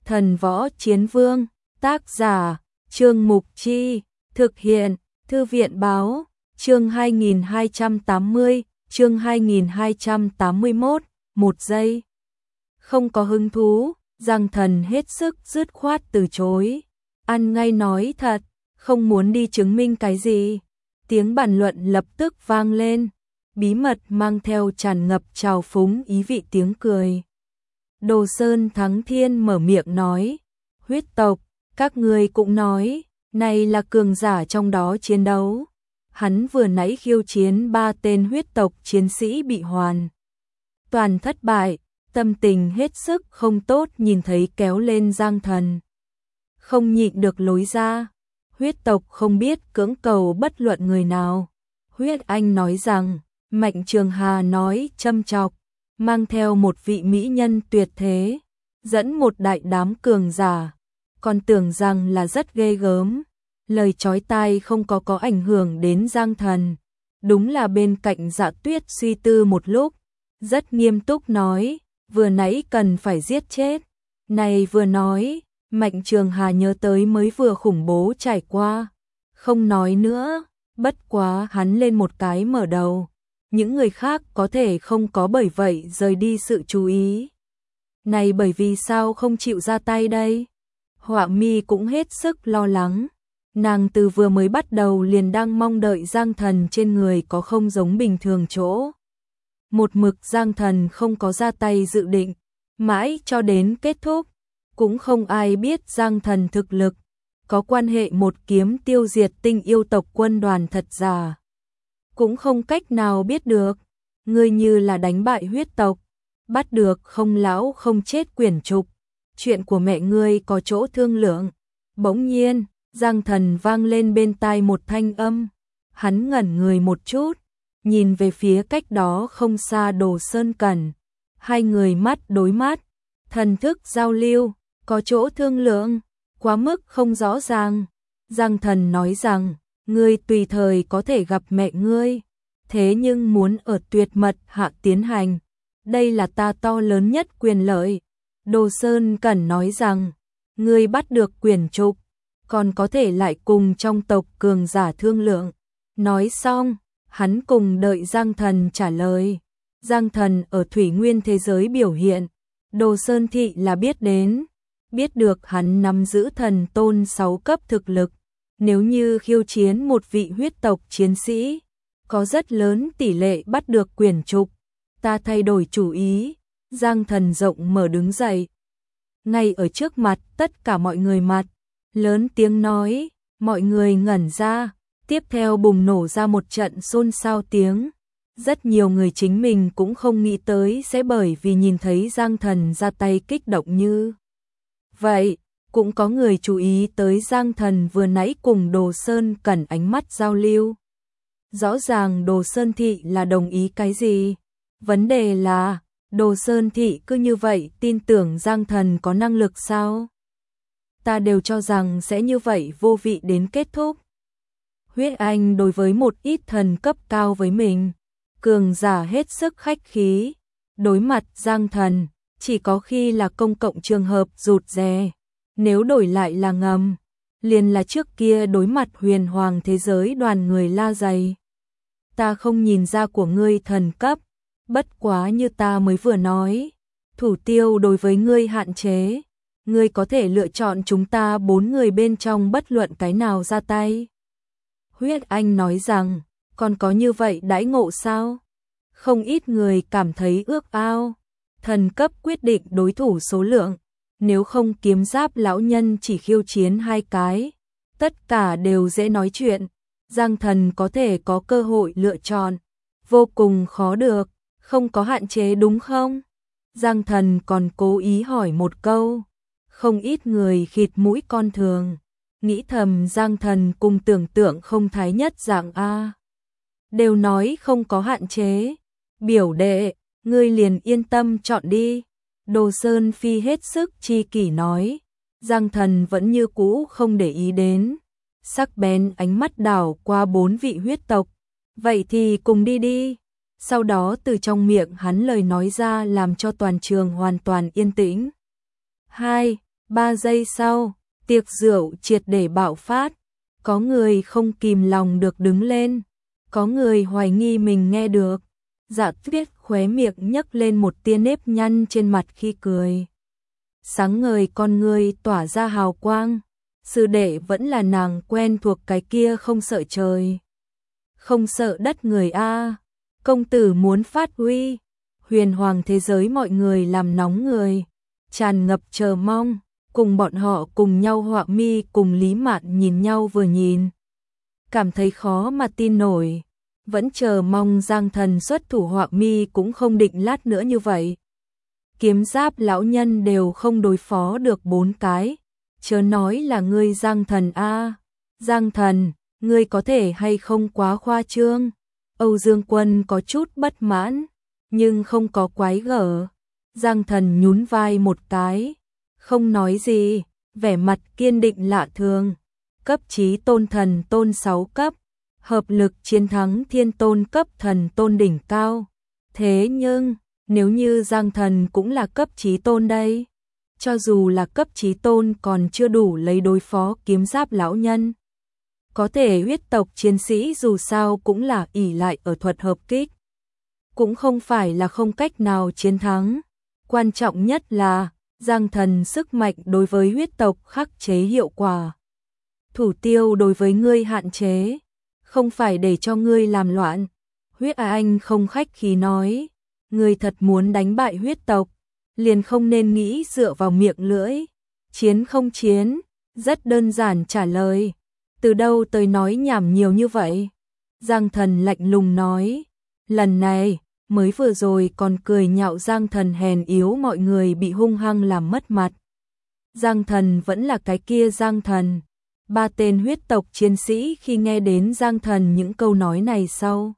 Thần Võ Chiến Vương, tác giả, Trương Mục Chi, thực hiện, Thư viện báo, chương 2280, chương 2281, 1 giây. Không có hứng thú, Giang Thần hết sức dứt khoát từ chối. Ăn ngay nói thật, không muốn đi chứng minh cái gì. Tiếng bàn luận lập tức vang lên, bí mật mang theo tràn ngập trào phúng ý vị tiếng cười. Đồ Sơn Thắng Thiên mở miệng nói, huyết tộc, các ngươi cũng nói, này là cường giả trong đó chiến đấu. Hắn vừa nãy khiêu chiến 3 tên huyết tộc chiến sĩ bị hoàn toàn thất bại, tâm tình hết sức không tốt nhìn thấy kéo lên Giang Thần. Không nhịn được lối ra, huyết tộc không biết cưỡng cầu bất luận người nào. Huyết Anh nói rằng, Mạnh Trường Hà nói châm chọc, mang theo một vị mỹ nhân tuyệt thế, dẫn một đại đám cường giả, còn tưởng rằng là rất ghê gớm. Lời chói tai không có ảnh hưởng đến Giang Thần. Đúng là bên cạnh Dạ Tuyết suy tư một lúc, rất nghiêm túc nói, vừa nãy cần phải giết chết. Này vừa nói, Mạnh Trường Hà nhớ tới mới vừa khủng bố trải qua. Không nói nữa, bất quá hắn lên một cái mở đầu. Những người khác có thể không có bởi vậy rời đi sự chú ý. Này bởi vì sao không chịu ra tay đây? Họa Mi cũng hết sức lo lắng. Nàng từ vừa mới bắt đầu liền đang mong đợi Giang Thần trên người có không giống bình thường chỗ. Một mực Giang Thần không có ra tay dự định, mãi cho đến kết thúc, cũng không ai biết Giang Thần thực lực, có quan hệ một kiếm tiêu diệt Tinh Yêu tộc quân đoàn thật giả. Cũng không cách nào biết được, ngươi như là đánh bại huyết tộc, bắt được không lão không chết quyển trục, chuyện của mẹ ngươi có chỗ thương lượng. Bỗng nhiên, Giang Thần vang lên bên tai một thanh âm, hắn ngẩn người một chút, nhìn về phía cách đó không xa Đồ Sơn Cẩn. Hai người mắt đối mắt, thần thức giao lưu, có chỗ thương lượng, quá mức không rõ ràng. Giang Thần nói rằng, ngươi tùy thời có thể gặp mẹ ngươi, thế nhưng muốn ở tuyệt mật hạ tiến hành, đây là ta to lớn nhất quyền lợi. Đồ Sơn Cẩn nói rằng, ngươi bắt được quyển trục, còn có thể lại cùng trong tộc cường giả thương lượng. Nói xong, hắn cùng đợi Giang Thần trả lời. Giang Thần ở Thủy Nguyên thế giới biểu hiện, Đồ Sơn Thị là biết đến, biết được hắn nắm giữ thần tôn 6 cấp thực lực. Nếu như khiêu chiến một vị huyết tộc chiến sĩ, có rất lớn tỷ lệ bắt được quyển trục. Ta thay đổi chủ ý. Giang Thần rộng mở đứng dậy, ngay ở trước mặt tất cả mọi người mặt, lớn tiếng nói, mọi người ngẩn ra, tiếp theo bùng nổ ra một trận xôn xao tiếng. Rất nhiều người chính mình cũng không nghĩ tới sẽ bởi vì nhìn thấy Giang Thần ra tay kích động như vậy. Cũng có người chú ý tới Giang Thần vừa nãy cùng Đồ Sơn Cẩn ánh mắt giao lưu. Rõ ràng Đồ Sơn Thị là đồng ý cái gì? Vấn đề là, Đồ Sơn Thị cứ như vậy tin tưởng Giang Thần có năng lực sao? Ta đều cho rằng sẽ như vậy vô vị đến kết thúc. Huyết Anh đối với một ít thần cấp cao với mình, cường giả hết sức khách khí. Đối mặt Giang Thần, chỉ có khi là công cộng trường hợp rụt rè. Nếu đổi lại là ngầm, liền là trước kia đối mặt huyền hoàng thế giới đoàn người la dày. Ta không nhìn ra của ngươi thần cấp, bất quá như ta mới vừa nói, thủ tiêu đối với ngươi hạn chế. Ngươi có thể lựa chọn chúng ta 4 người bên trong bất luận cái nào ra tay. Huyết Anh nói rằng, còn có như vậy đãi ngộ sao? Không ít người cảm thấy ước ao. Thần cấp quyết định đối thủ số lượng. Nếu không kiếm giáp lão nhân chỉ khiêu chiến 2 cái, tất cả đều dễ nói chuyện. Giang Thần có thể có cơ hội lựa chọn, vô cùng khó được, không có hạn chế đúng không? Giang Thần còn cố ý hỏi một câu. Không ít người khịt mũi con thường, nghĩ thầm Giang Thần cùng tưởng tượng không thái nhất dạng A. Đều nói không có hạn chế. Biểu đệ, ngươi liền yên tâm chọn đi. Đồ Sơn Phi hết sức chi kỷ nói. Giang Thần vẫn như cũ không để ý đến. Sắc bén ánh mắt đảo qua 4 vị huyết tộc. Vậy thì cùng đi đi. Sau đó từ trong miệng hắn lời nói ra làm cho toàn trường hoàn toàn yên tĩnh. 2. 3 giây sau, tiệc rượu triệt để bạo phát, có người không kìm lòng được đứng lên, có người hoài nghi mình nghe được. Dạ Tuyết khóe miệng nhấc lên một tia nếp nhăn trên mặt khi cười. Sáng ngời con người tỏa ra hào quang, sư đệ vẫn là nàng quen thuộc cái kia không sợ trời, không sợ đất người a. Công tử muốn phát huy, huyền hoàng thế giới mọi người làm nóng người, tràn ngập chờ mong, cùng bọn họ cùng nhau họa mi cùng Lý Mạn nhìn nhau vừa nhìn. Cảm thấy khó mà tin nổi, vẫn chờ mong Giang Thần xuất thủ họa mi cũng không định lát nữa như vậy. Kiếm giáp lão nhân đều không đối phó được 4 cái, chớ nói là ngươi Giang Thần a. Giang Thần, ngươi có thể hay không quá khoa trương? Âu Dương Quân có chút bất mãn, nhưng không có quái gở. Giang Thần nhún vai một cái, không nói gì, vẻ mặt kiên định lạ thường. Cấp chí tôn thần tôn 6 cấp, hợp lực chiến thắng thiên tôn cấp thần tôn đỉnh cao. Thế nhưng, nếu như Giang Thần cũng là cấp chí tôn đây, cho dù là cấp chí tôn còn chưa đủ lấy đối phó kiếm giáp lão nhân. Có thể huyết tộc chiến sĩ dù sao cũng là ỷ lại ở thuật hợp kích, cũng không phải là không cách nào chiến thắng. Quan trọng nhất là Giang Thần sức mạnh đối với huyết tộc khắc chế hiệu quả. Thủ tiêu đối với ngươi hạn chế, không phải để cho ngươi làm loạn. Huyết Anh không khách khí nói, ngươi thật muốn đánh bại huyết tộc, liền không nên nghĩ dựa vào miệng lưỡi. Chiến không chiến, rất đơn giản trả lời. Từ đâu tới nói nhảm nhiều như vậy? Giang Thần lạnh lùng nói, lần này, mới vừa rồi còn cười nhạo Giang Thần hèn yếu mọi người bị hung hăng làm mất mặt. Giang Thần vẫn là cái kia Giang Thần. 3 tên huyết tộc chiến sĩ khi nghe đến Giang Thần những câu nói này sau,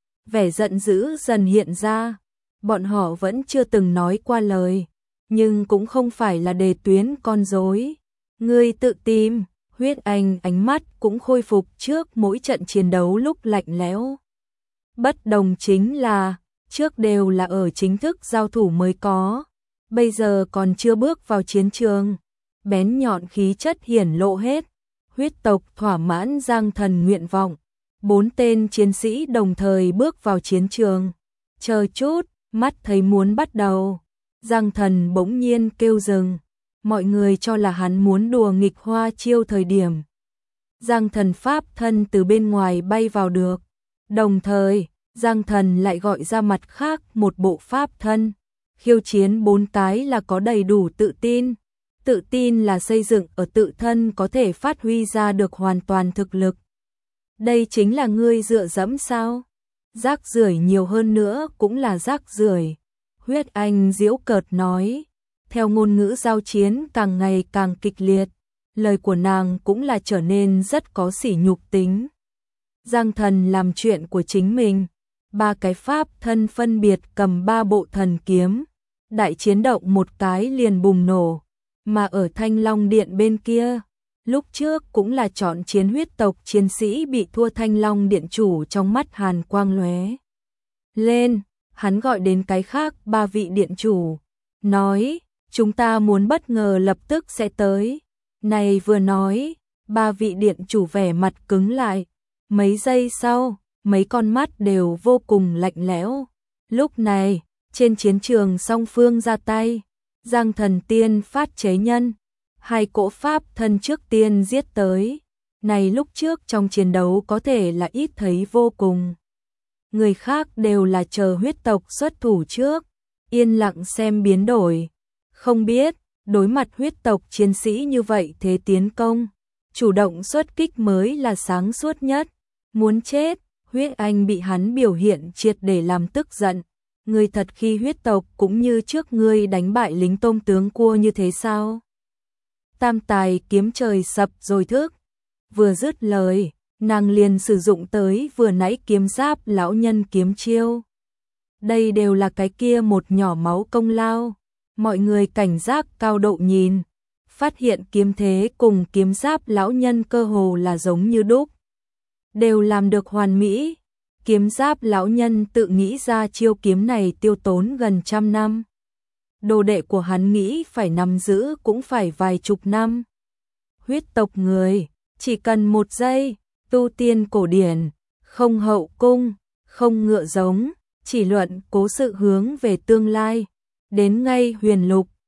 vẻ giận dữ dần hiện ra. Bọn họ vẫn chưa từng nói qua lời, nhưng cũng không phải là đề tuyến con rối. Ngươi tự tìm. Huyết Anh ánh mắt cũng khôi phục trước mỗi trận chiến đấu lúc lạnh lẽo. Bất đồng chính là, trước đều là ở chính thức giao thủ mới có, bây giờ còn chưa bước vào chiến trường. Bén nhọn khí chất hiển lộ hết, huyết tộc thỏa mãn Giang Thần nguyện vọng. 4 tên chiến sĩ đồng thời bước vào chiến trường. Chờ chút, mắt thấy muốn bắt đầu. Giang Thần bỗng nhiên kêu dừng. Mọi người cho là hắn muốn đùa nghịch hoa chiêu thời điểm. Giang Thần pháp thân từ bên ngoài bay vào được. Đồng thời, Giang Thần lại gọi ra mặt khác một bộ pháp thân. Khiêu chiến 4 cái là có đầy đủ tự tin. Tự tin là xây dựng ở tự thân có thể phát huy ra được hoàn toàn thực lực. Đây chính là ngươi dựa dẫm sao? Rác rưởi nhiều hơn nữa cũng là rác rưởi. Huyết Anh giễu cợt nói. Theo ngôn ngữ giao chiến càng ngày càng kịch liệt, lời của nàng cũng là trở nên rất có sỉ nhục tính. Giang Thần làm chuyện của chính mình, 3 cái pháp thân phân biệt cầm 3 bộ thần kiếm, đại chiến động một cái liền bùng nổ, mà ở Thanh Long Điện bên kia, lúc trước cũng là chọn chiến huyết tộc chiến sĩ bị thua Thanh Long Điện chủ trong mắt hàn quang lóe lên, hắn gọi đến cái khác 3 vị điện chủ, nói, chúng ta muốn bất ngờ lập tức sẽ tới. Này vừa nói, 3 vị điện chủ vẻ mặt cứng lại, mấy giây sau, mấy con mắt đều vô cùng lạnh lẽo. Lúc này, trên chiến trường song phương ra tay, Giang Thần tiên phát chế nhân, 2 cỗ pháp thân trước tiên giết tới. Này lúc trước trong chiến đấu có thể là ít thấy vô cùng. Người khác đều là chờ huyết tộc xuất thủ trước, yên lặng xem biến đổi. Không biết, đối mặt huyết tộc chiến sĩ như vậy thế tiến công, chủ động xuất kích mới là sáng suốt nhất. Muốn chết, Huyết Anh bị hắn biểu hiện triệt để làm tức giận. Ngươi thật khi huyết tộc cũng như trước ngươi đánh bại lính tôm tướng cua như thế sao? Tam tài kiếm trời sập rồi thức. Vừa dứt lời, nàng liền sử dụng tới vừa nãy kiếm giáp lão nhân kiếm chiêu. Đây đều là cái kia một nhỏ máu công lao. Mọi người cảnh giác cao độ nhìn, phát hiện kiếm thế cùng kiếm giáp lão nhân cơ hồ là giống như đúc. Đều làm được hoàn mỹ. Kiếm giáp lão nhân tự nghĩ ra chiêu kiếm này tiêu tốn gần 100 năm. đồ đệ của hắn nghĩ phải nắm giữ cũng phải vài chục năm. Huyết tộc người, chỉ cần 1 giây, tu tiên cổ điển, không hậu cung, không ngựa giống, chỉ luận cố sự hướng về tương lai. Đến ngay huyền lục,